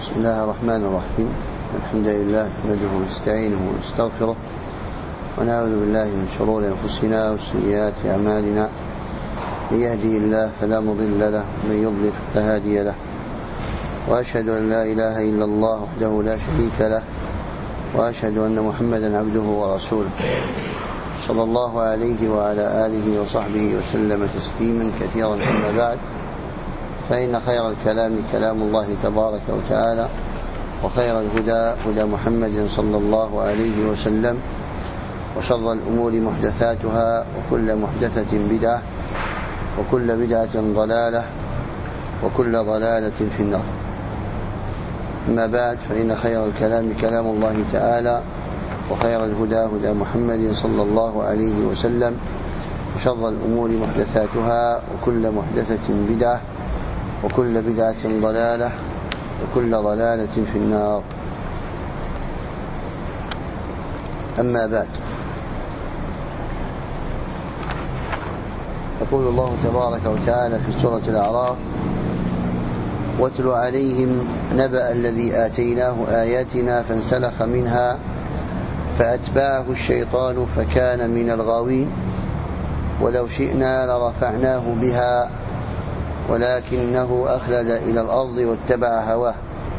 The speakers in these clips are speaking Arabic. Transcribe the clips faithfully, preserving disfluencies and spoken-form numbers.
بسم الله الرحمن الرحيم. الحمد لله نحمده ونستعينه ونستغفره ونعوذ بالله من شرور أنفسنا وسيئات أعمالنا. من يهدي الله فلا مضل له ومن يضلل فلا هادي له، وأشهد أن لا إله إلا الله وحده لا شريك له، وأشهد أن محمدا عبده ورسوله صلى الله عليه وعلى آله وصحبه وسلم تسليما كثيرا. أما بعد، فإن خير الكلام كلام الله تبارك وتعالى، وخير الهدى هدى محمد صلى الله عليه وسلم، وشر الأمور محدثاتها، وكل محدثة بدعة، وكل بدعة ضلالة، وكل ضلالة في النار. أما بعد، فإن خير الكلام كلام الله تعالى، وخير الهدى هدى محمد صلى الله عليه وسلم، وشر الأمور محدثاتها، وكل محدثة بدعة، وكل بدعة ضلالة، وكل ضلالة في النار. أما بعد، يقول الله تبارك وتعالى في سورة الأعراف: واتل عليهم نبأ الذي آتيناه آياتنا فانسلخ منها فأتبعه الشيطان فكان من الغاوين ولو شئنا لرفعناه بها ولكنه أخلد إلى الأرض واتبع هواه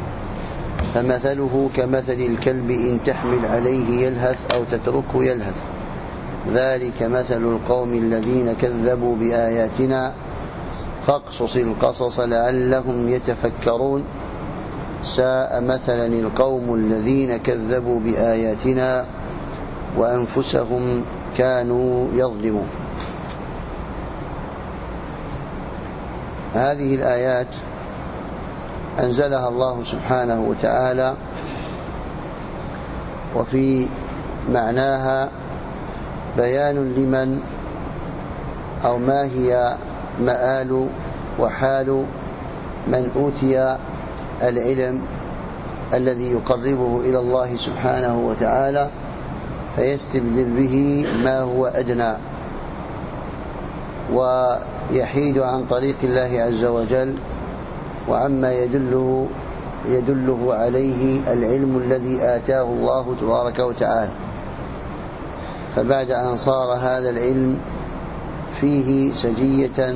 فمثله كمثل الكلب إن تحمل عليه يلهث أو تتركه يلهث، ذلك مثل القوم الذين كذبوا بآياتنا فاقصص القصص لعلهم يتفكرون، ساء مثلا القوم الذين كذبوا بآياتنا وأنفسهم كانوا يظلمون. هذه الآيات أنزلها الله سبحانه وتعالى، وفي معناها بيان لمن أو ما هي مآل وحال من أوتي العلم الذي يقربه إلى الله سبحانه وتعالى فيستبدل به ما هو أدنى ويحيد عن طريق الله عز وجل وعما يدله يدله عليه العلم الذي آتاه الله تبارك وتعالى. فبعد أن صار هذا العلم فيه سجية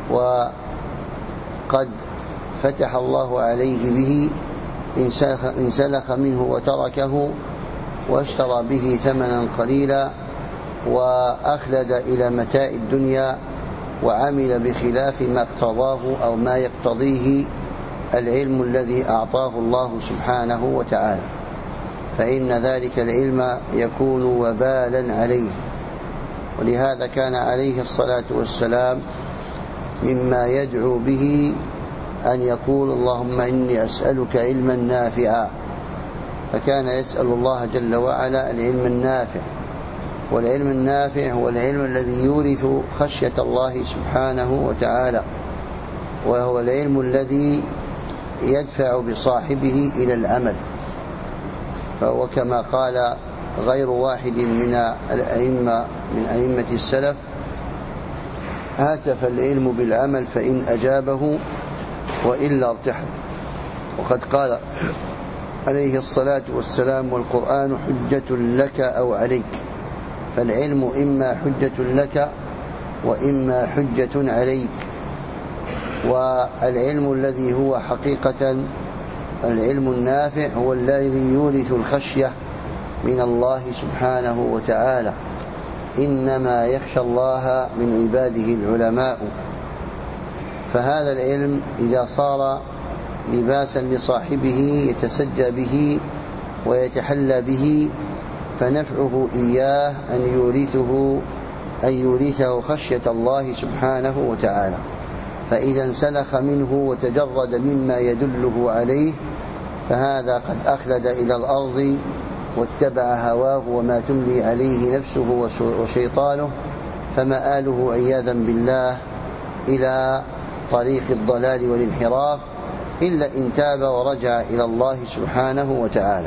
وقد فتح الله عليه به، انسلخ منه وتركه واشترى به ثمنا قليلا وأخلد إلى متاع الدنيا وعمل بخلاف ما اقتضاه أو ما يقتضيه العلم الذي أعطاه الله سبحانه وتعالى، فإن ذلك العلم يكون وبالا عليه. ولهذا كان عليه الصلاة والسلام مما يدعو به أن يقول: اللهم إني أسألك علما نافعا، فكان يسأل الله جل وعلا العلم النافع. والعلم النافع هو العلم الذي يورث خشية الله سبحانه وتعالى، وهو العلم الذي يدفع بصاحبه إلى العمل. فهو كما قال غير واحد من الأئمة من أئمة السلف: هاتف العلم بالعمل فإن أجابه وإلا ارتحل. وقد قال عليه الصلاة والسلام: والقرآن حجة لك أو عليك. فالعلم إما حجة لك وإما حجة عليك. والعلم الذي هو حقيقة العلم النافع هو الذي يورث الخشية من الله سبحانه وتعالى. إنما يخشى الله من عباده العلماء. فهذا العلم إذا صار لباسا لصاحبه يتسجى به ويتحلى به فنفعه إياه أن يورثه أن يورثه خشية الله سبحانه وتعالى. فإذا انسلخ منه وتجرد مما يدله عليه فهذا قد أخلد إلى الأرض واتبع هواه وما تملي عليه نفسه وشيطانه، فمآله عياذا بالله إلى طريق الضلال والانحراف، إلا إن تاب ورجع إلى الله سبحانه وتعالى.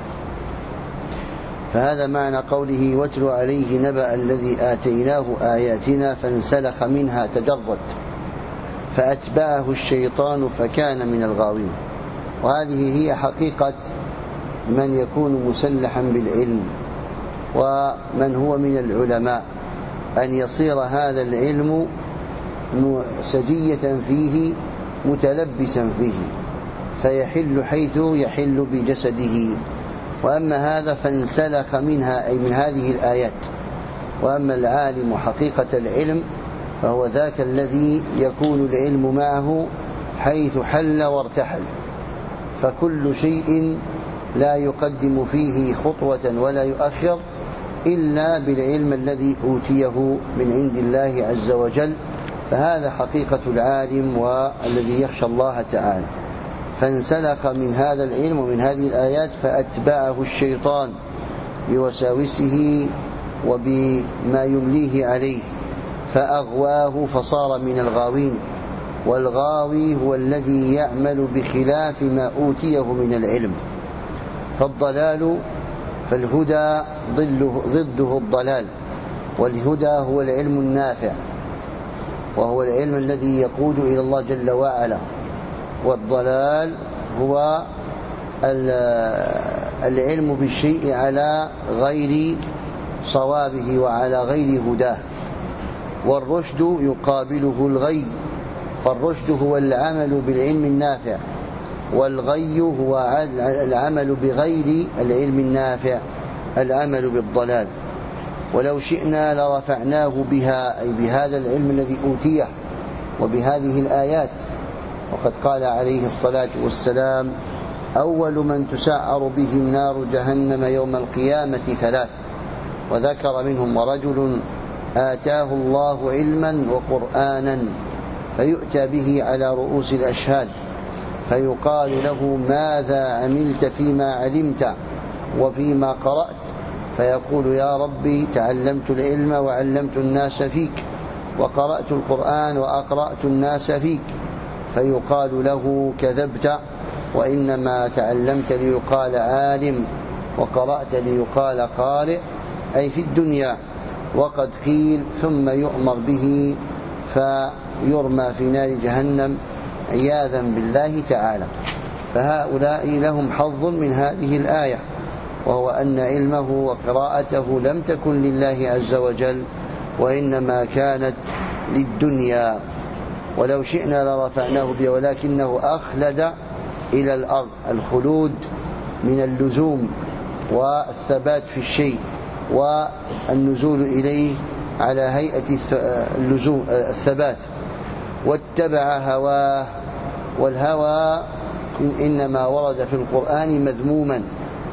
فهذا معنى قوله: واتل عليه نبأ الذي آتيناه آياتنا فانسلخ منها تجرد فأتبعه الشيطان فكان من الغاوين. وهذه هي حقيقة من يكون مسلحا بالعلم ومن هو من العلماء، أن يصير هذا العلم سجية فيه متلبسا فيه فيحل حيث يحل بجسده. وأما هذا فانسلخ منها أي من هذه الآيات. وأما العالم حقيقة العلم فهو ذاك الذي يكون العلم معه حيث حل وارتحل، فكل شيء لا يقدم فيه خطوة ولا يؤخر إلا بالعلم الذي أوتيه من عند الله عز وجل. فهذا حقيقة العالم والذي يخشى الله تعالى. فانسلخ من هذا العلم ومن هذه الآيات فأتبعه الشيطان بوساوسه وبما يمليه عليه فأغواه فصار من الغاوين. والغاوي هو الذي يعمل بخلاف ما أوتيه من العلم. فالضلال فالهدى ضده الضلال، والهدى هو العلم النافع وهو العلم الذي يقود إلى الله جل وعلا، والضلال هو العلم بالشيء على غير صوابه وعلى غير هداه. والرشد يقابله الغي، فالرشد هو العمل بالعلم النافع، والغي هو العمل بغير العلم النافع، العمل بالضلال. ولو شئنا لرفعناه بها أي بهذا العلم الذي أوتيه وبهذه الآيات. وقد قال عليه الصلاة والسلام: أول من تسعر بهم نار جهنم يوم القيامة ثلاث، وذكر منهم: ورجل آتاه الله علما وقرآنا فيؤتى به على رؤوس الأشهاد فيقال له: ماذا عملت فيما علمت وفيما قرأت؟ فيقول: يا ربي تعلمت العلم وعلمت الناس فيك، وقرأت القرآن وأقرأت الناس فيك. فيقال له: كذبت، وإنما تعلمت ليقال عالم وقرأت ليقال قارئ، أي في الدنيا. وقد قيل: ثم يؤمر به فيرمى في نار جهنم عياذا بالله تعالى. فهؤلاء لهم حظ من هذه الآية، وهو أن علمه وقراءته لم تكن لله عز وجل وإنما كانت للدنيا. ولو شئنا لرفعناه بها ولكنه أخلد إلى الأرض. الخلود من اللزوم والثبات في الشيء والنزول إليه على هيئة اللزوم الثبات. واتبع هواه، والهوى إنما ورد في القرآن مذموما،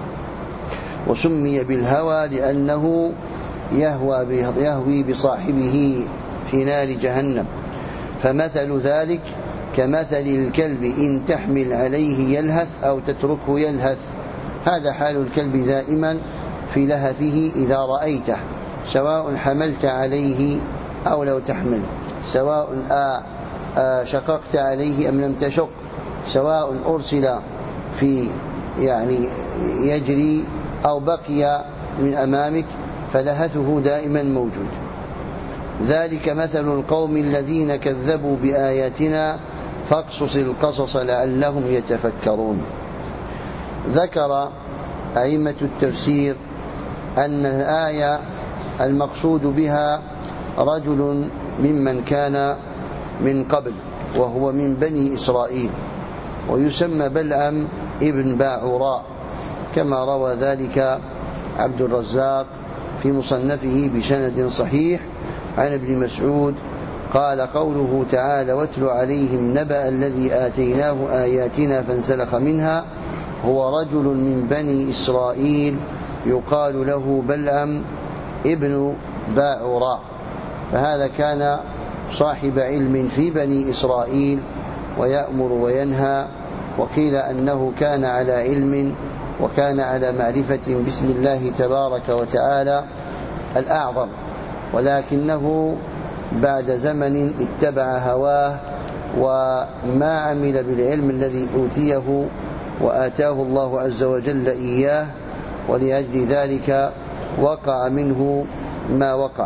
وسمي بالهوى لأنه يهوى يهوي بصاحبه في نار جهنم. فمثل ذلك كمثل الكلب إن تحمل عليه يلهث أو تتركه يلهث. هذا حال الكلب دائما في لهثه إذا رأيته، سواء حملت عليه أو لو تحمل، سواء شققت عليه أم لم تشق، سواء أرسل في يعني يجري أو بقي من أمامك، فلهثه دائما موجود. ذلك مثل القوم الذين كذبوا بآياتنا فاقصص القصص لعلهم يتفكرون. ذكر أئمة التفسير أن الآية المقصود بها رجل ممن كان من قبل وهو من بني إسرائيل، ويسمى بلعم ابن باعوراء، كما روى ذلك عبد الرزاق في مصنفه بسند صحيح عن ابن مسعود قال: قوله تعالى: واتل عليهم نبأ الذي آتيناه آياتنا فانسلخ منها، هو رجل من بني إسرائيل يقال له بلعم ابن باعوراء. فهذا كان صاحب علم في بني إسرائيل ويأمر وينهى، وقيل أنه كان على علم وكان على معرفة باسم الله تبارك وتعالى الأعظم، ولكنه بعد زمن اتبع هواه وما عمل بالعلم الذي أوتيه وآتاه الله عز وجل إياه، ولأجل ذلك وقع منه ما وقع.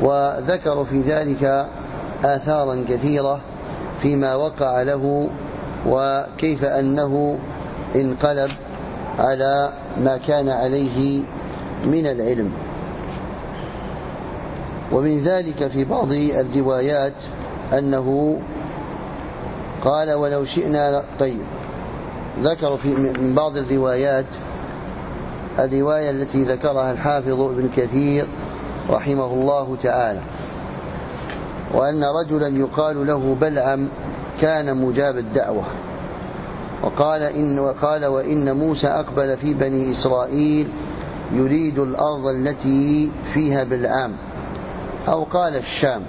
وذكروا في ذلك آثارا كثيرة فيما وقع له وكيف أنه انقلب على ما كان عليه من العلم. ومن ذلك في بعض الروايات أنه قال ولو شئنا. طيب، ذكر في من بعض الروايات الرواية التي ذكرها الحافظ ابن كثير رحمه الله تعالى، وأن رجلا يقال له بلعم كان مجاب الدعوة، وقال إن وقال وإن موسى أقبل في بني إسرائيل يريد الأرض التي فيها بلعام، أو قال الشام،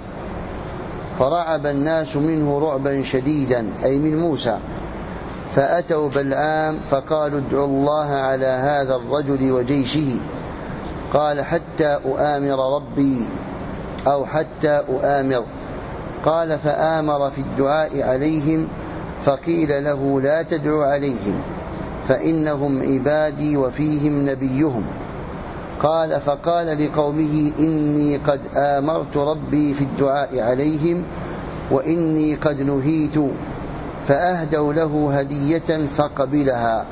فرعب الناس منه رعبا شديدا، أي من موسى، فأتوا بلعام فقالوا ادعوا الله على هذا الرجل وجيشه. قال حتى أؤامر ربي، أو حتى أؤامر. قال فآمر في الدعاء عليهم، فقيل له لا تدعوا عليهم فإنهم عبادي وفيهم نبيهم. قال فقال لقومه إني قد آمرت ربي في الدعاء عليهم وإني قد نهيت، فأهدوا له هدية فقبلها،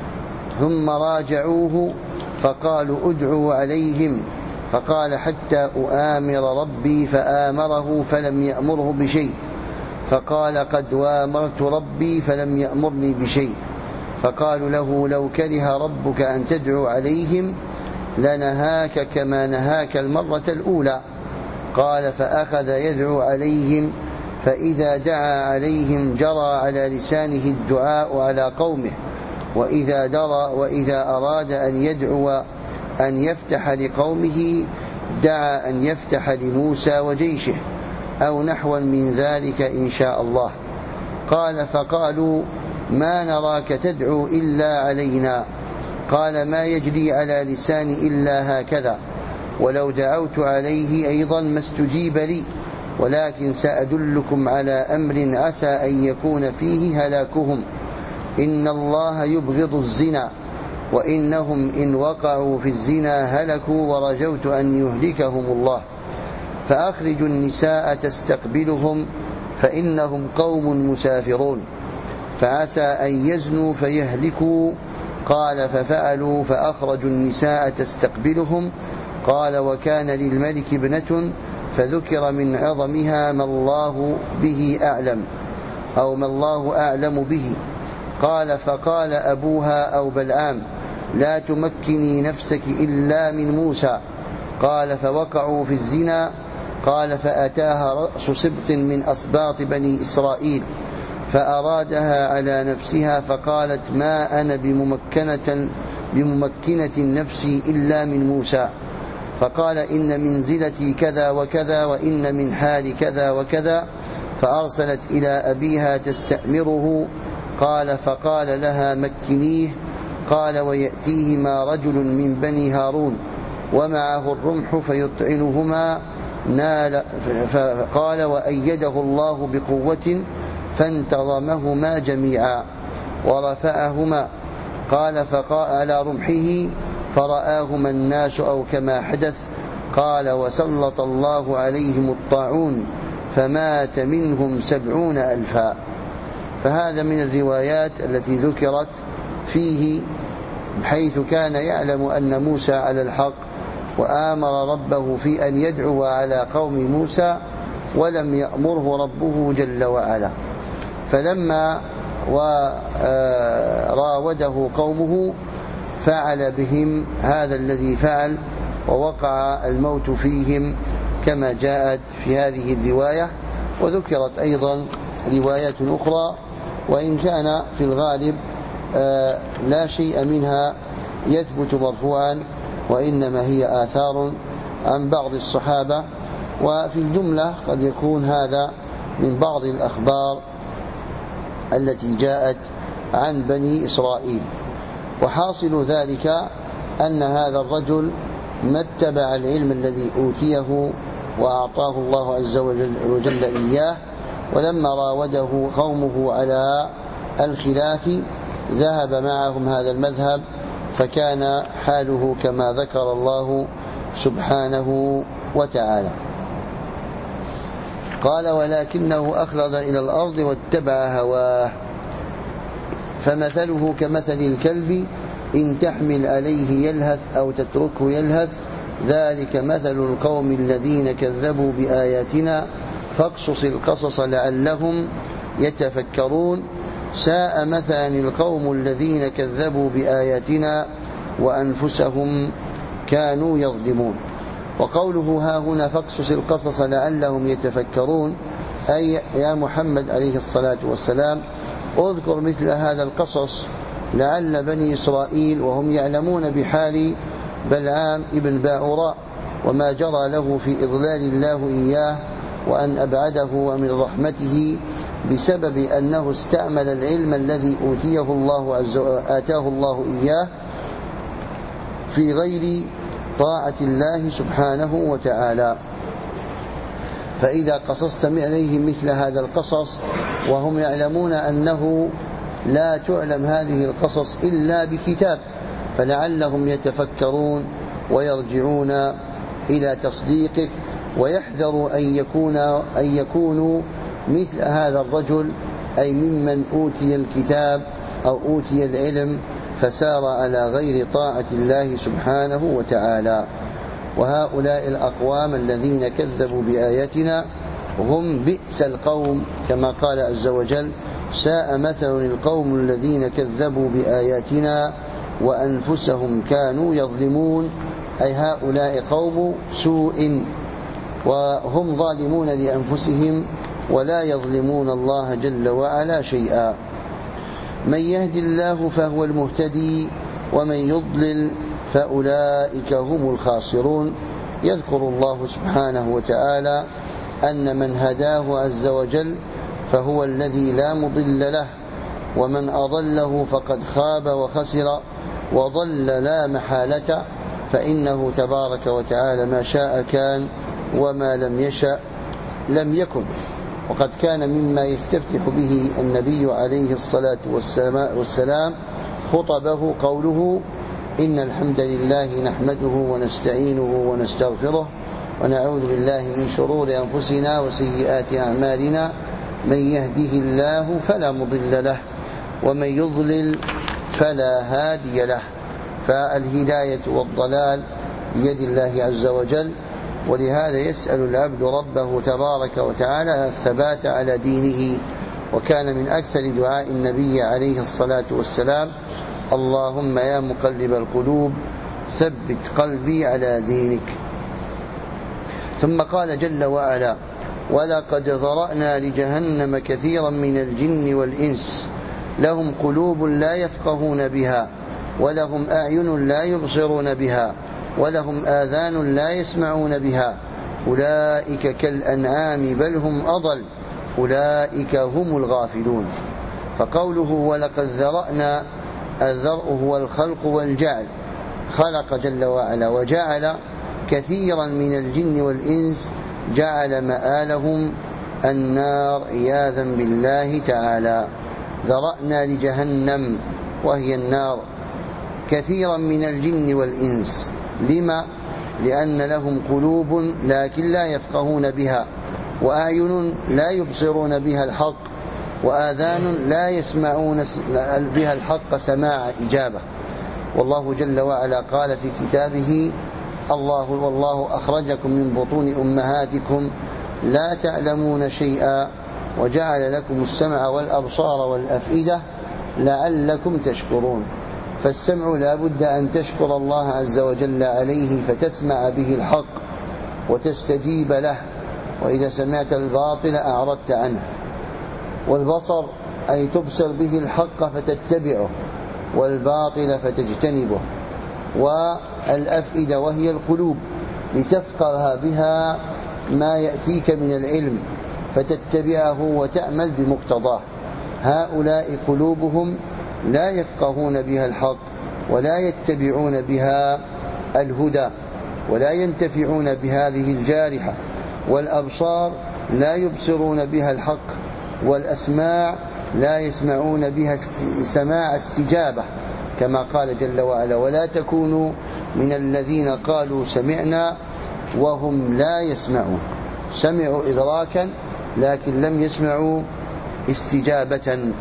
ثم راجعوه فقالوا ادعوا عليهم، فقال حتى أؤامر ربي، فآمره فلم يأمره بشيء، فقال قد وامرت ربي فلم يأمرني بشيء. فقالوا له لو كره ربك أن تدعو عليهم لنهاك كما نهاك المرة الأولى. قال فأخذ يدعو عليهم، فإذا دعا عليهم جرى على لسانه الدعاء على قومه، وإذا درى وإذا أراد أن يدعو أن يفتح لقومه دعا أن يفتح لموسى وجيشه، أو نحوا من ذلك إن شاء الله. قال فقالوا ما نراك تدعو إلا علينا. قال ما يجري على لساني إلا هكذا، ولو دعوت عليه أيضا ما استجيب لي، ولكن سأدلكم على أمر عسى أن يكون فيه هلاكهم. إن الله يبغض الزنا، وإنهم إن وقعوا في الزنا هلكوا، ورجوت أن يهلكهم الله. فأخرجوا النساء تستقبلهم فإنهم قوم مسافرون، فعسى أن يزنوا فيهلكوا. قال ففعلوا، فأخرجوا النساء تستقبلهم. قال وكان للملك ابنة، فذكر من عظمها ما الله به أعلم، أو ما الله أعلم به. قال فقال أبوها أو بلعام لا تمكني نفسك إلا من موسى. قال فوقعوا في الزنا. قال فأتاها رأس سبط من أسباط بني إسرائيل فأرادها على نفسها، فقالت ما أنا بممكنة, بممكنة نفسي إلا من موسى. فقال إن منزلتي كذا وكذا، وإن من حال كذا وكذا. فأرسلت إلى أبيها تستأمره. قال فقال لها مكنيه. قال ويأتيهما رجل من بني هارون ومعه الرمح فيطعنهما نال. فقال وأيده الله بقوة فانتظمهما جميعا ورفعهما. قال فقال على رمحه فرآهما الناس أو كما حدث. قال وسلط الله عليهم الطاعون فمات منهم سبعون ألفا. فهذا من الروايات التي ذكرت فيه، بحيث كان يعلم أن موسى على الحق، وآمر ربه في أن يدعو على قوم موسى، ولم يأمره ربه جل وعلا. فلما وراوده قومه فعل بهم هذا الذي فعل، ووقع الموت فيهم كما جاءت في هذه الرواية. وذكرت أيضا روايات أخرى، وإن كان في الغالب لا شيء منها يثبت مرفوعا، وإنما هي آثار عن بعض الصحابة. وفي الجملة قد يكون هذا من بعض الأخبار التي جاءت عن بني إسرائيل. وحاصل ذلك أن هذا الرجل ما اتبع العلم الذي أوتيه وأعطاه الله عز وجل إياه، ولما راوده قومه على الخلاف ذهب معهم هذا المذهب، فكان حاله كما ذكر الله سبحانه وتعالى. قال ولكنه أخلد إلى الأرض واتبع هواه. فمثله كمثل الكلب إن تحمل عليه يلهث أو تتركه يلهث ذلك مثل القوم الذين كذبوا بآياتنا فاقصص القصص لعلهم يتفكرون ساء مثلا القوم الذين كذبوا بآياتنا وأنفسهم كانوا يظلمون. وقوله ها هنا فاقصص القصص لعلهم يتفكرون أي يا محمد عليه الصلاة والسلام اذكر مثل هذا القصص لعل بني إسرائيل وهم يعلمون بحال بلعام ابن باعوراء وما جرى له في إضلال الله إياه وأن أبعده ومن رحمته بسبب أنه استعمل العلم الذي أوتيه الله عز آتاه الله إياه في غير طاعة الله سبحانه وتعالى. فإذا قصصت عليهم مثل هذا القصص وهم يعلمون أنه لا تعلم هذه القصص إلا بكتاب فلعلهم يتفكرون ويرجعون إلى تصديقك ويحذروا أن يكون أن يكونوا مثل هذا الرجل أي ممن أوتي الكتاب أو أوتي العلم فسار على غير طاعة الله سبحانه وتعالى. وهؤلاء الأقوام الذين كذبوا بآياتنا هم بئس القوم كما قال عز وجل ساء مثل القوم الذين كذبوا بآياتنا وأنفسهم كانوا يظلمون أي هؤلاء قوم سوء وهم ظالمون لأنفسهم ولا يظلمون الله جل وعلا شيئا. من يهد الله فهو المهتدي ومن يضلل فأولئك هم الخاسرون. يذكر الله سبحانه وتعالى أن من هداه عز وجل فهو الذي لا مضل له ومن أضله فقد خاب وخسر وضل لا محالة فإنه تبارك وتعالى ما شاء كان وما لم يشأ لم يكن. وقد كان مما يستفتح به النبي عليه الصلاة والسلام خطبه قوله إن الحمد لله نحمده ونستعينه ونستغفره ونعوذ بالله من شرور أنفسنا وسيئات أعمالنا من يهده الله فلا مضل له ومن يضلل فلا هادي له. فالهداية والضلال بيد الله عز وجل ولهذا يسأل العبد ربه تبارك وتعالى الثبات على دينه. وكان من أكثر دعاء النبي عليه الصلاة والسلام اللهم يا مقلب القلوب ثبت قلبي على دينك. ثم قال جل وعلا ولقد ذرأنا لجهنم كثيرا من الجن والإنس لهم قلوب لا يفقهون بها ولهم أعين لا يبصرون بها ولهم آذان لا يسمعون بها أولئك كالأنعام بل هم أضل أولئك هم الغافلون. فقوله ولقد ذرأنا الذرء هو الخلق والجعل خلق جل وعلا وجعل كثيرا من الجن والإنس جعل مآلهم النار عياذا بالله تعالى. ذرأنا لجهنم وهي النار كثيرا من الجن والإنس. لما؟ لأن لهم قلوب لكن لا يفقهون بها وأعين لا يبصرون بها الحق وآذان لا يسمعون بها الحق سماع إجابة. والله جل وعلا قال في كتابه الله والله أخرجكم من بطون أمهاتكم لا تعلمون شيئا وجعل لكم السمع والأبصار والأفئدة لعلكم تشكرون. فالسمع لا بد أن تشكر الله عز وجل عليه فتسمع به الحق وتستجيب له وإذا سمعت الباطل أعرضت عنه. والبصر أي تبصر به الحق فتتبعه والباطل فتجتنبه. والأفئدة وهي القلوب لتفقه بها ما يأتيك من العلم فتتبعه وتعمل بمقتضاه. هؤلاء قلوبهم لا يفقهون بها الحق ولا يتبعون بها الهدى ولا ينتفعون بهذه الجارحة. والأبصار لا يبصرون بها الحق والأسماع لا يسمعون بها سماع استجابة كما قال جل وعلا ولا تكونوا من الذين قالوا سمعنا وهم لا يسمعون. سمعوا إدراكا لكن لم يسمعوا استجابة.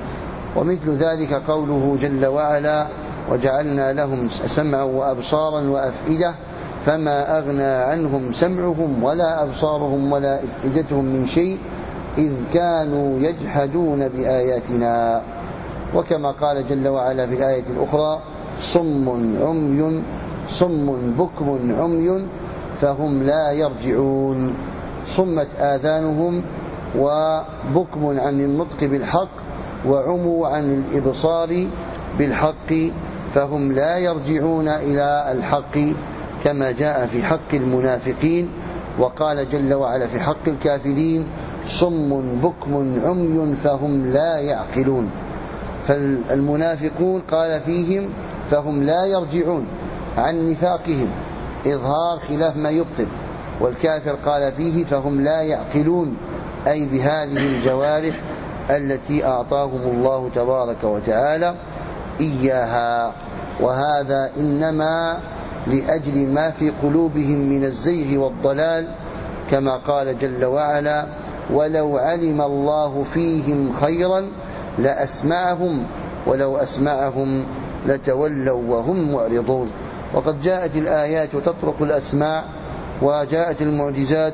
ومثل ذلك قوله جل وعلا وجعلنا لهم سمعا وأبصارا وأفئدة فما أغنى عنهم سمعهم ولا أبصارهم ولا أفئدتهم من شيء إذ كانوا يجحدون بآياتنا. وكما قال جل وعلا في الآية الأخرى صم عمي صم بكم عمي فهم لا يرجعون. صمت آذانهم وبكم عن النطق بالحق وعموا عن الإبصار بالحق فهم لا يرجعون إلى الحق، كما جاء في حق المنافقين. وقال جل وعلا في حق الكافرين صم بكم عمي فهم لا يعقلون. فالمنافقون قال فيهم فهم لا يرجعون عن نفاقهم إظهار خلاف ما يبطل، والكافر قال فيه فهم لا يعقلون أي بهذه الجوارح التي أعطاهم الله تبارك وتعالى إياها. وهذا إنما لأجل ما في قلوبهم من الزيغ والضلال، كما قال جل وعلا ولو علم الله فيهم خيرا لأسمعهم ولو أسمعهم لتولوا وهم معرضون. وقد جاءت الآيات تطرق الأسماع وجاءت المعجزات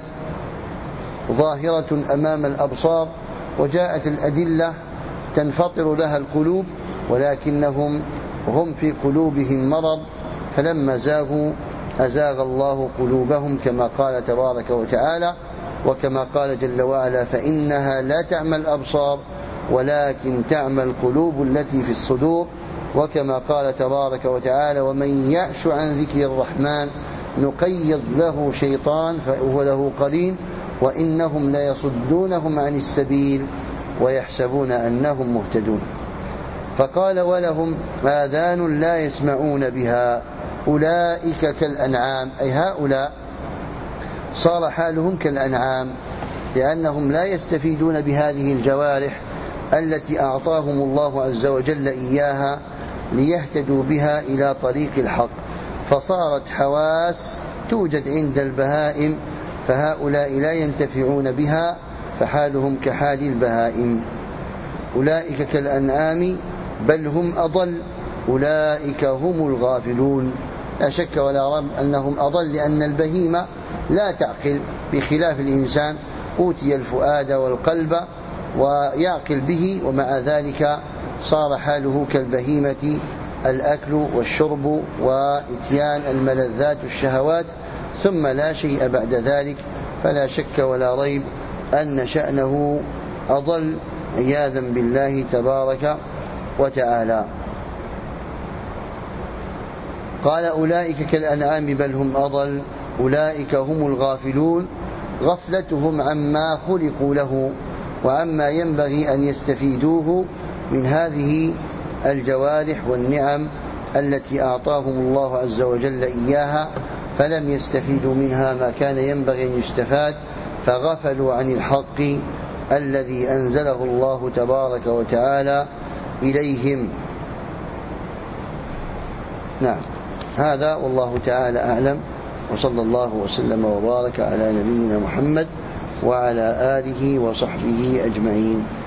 ظاهرة أمام الأبصار وجاءت الأدلة تنفطر لها القلوب، ولكنهم هم في قلوبهم مرض فلما زاغوا أزاغ الله قلوبهم، كما قال تبارك وتعالى وكما قال جل وعلا فإنها لا تعمى الأبصار ولكن تعمى القلوب التي في الصدور. وكما قال تبارك وتعالى ومن يعش عن ذكر الرحمن نقيض له شيطان فهو له قرين وإنهم ليصدونهم عن السبيل ويحسبون أنهم مهتدون. فقال ولهم آذان لا يسمعون بها أولئك كالأنعام، أي هؤلاء صار حالهم كالأنعام لأنهم لا يستفيدون بهذه الجوارح التي أعطاهم الله عز وجل إياها ليهتدوا بها إلى طريق الحق، فصارت حواس توجد عند البهائم فهؤلاء لا ينتفعون بها فحالهم كحال البهائم. أولئك كالأنعام بل هم أضل أولئك هم الغافلون. لا شك ولا ريب أنهم أضل لأن البهيمة لا تعقل بخلاف الإنسان أوتي الفؤاد والقلب ويعقل به، ومع ذلك صار حاله كالبهيمة الأكل والشرب وإتيان الملذات والشهوات ثم لا شيء بعد ذلك. فلا شك ولا ريب أن شأنه أضل عياذا بالله تبارك وتعالى. قال أولئك كالأنعام بل هم أضل أولئك هم الغافلون، غفلتهم عما خلقوا له وعما ينبغي أن يستفيدوه من هذه الجوارح والنعم التي أعطاهم الله عز وجل إياها، فلم يستفيدوا منها ما كان ينبغي أن يستفاد، فغفلوا عن الحق الذي أنزله الله تبارك وتعالى إليهم. نعم، هذا والله تعالى أعلم، وصلى الله وسلم وبارك على نبينا محمد وعلى آله وصحبه أجمعين.